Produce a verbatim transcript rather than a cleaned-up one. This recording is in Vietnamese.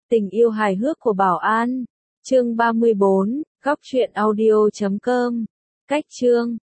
Tình yêu hài hước của Bảo An. Chương ba mươi bốn, góc truyện audio chấm com. Cách chương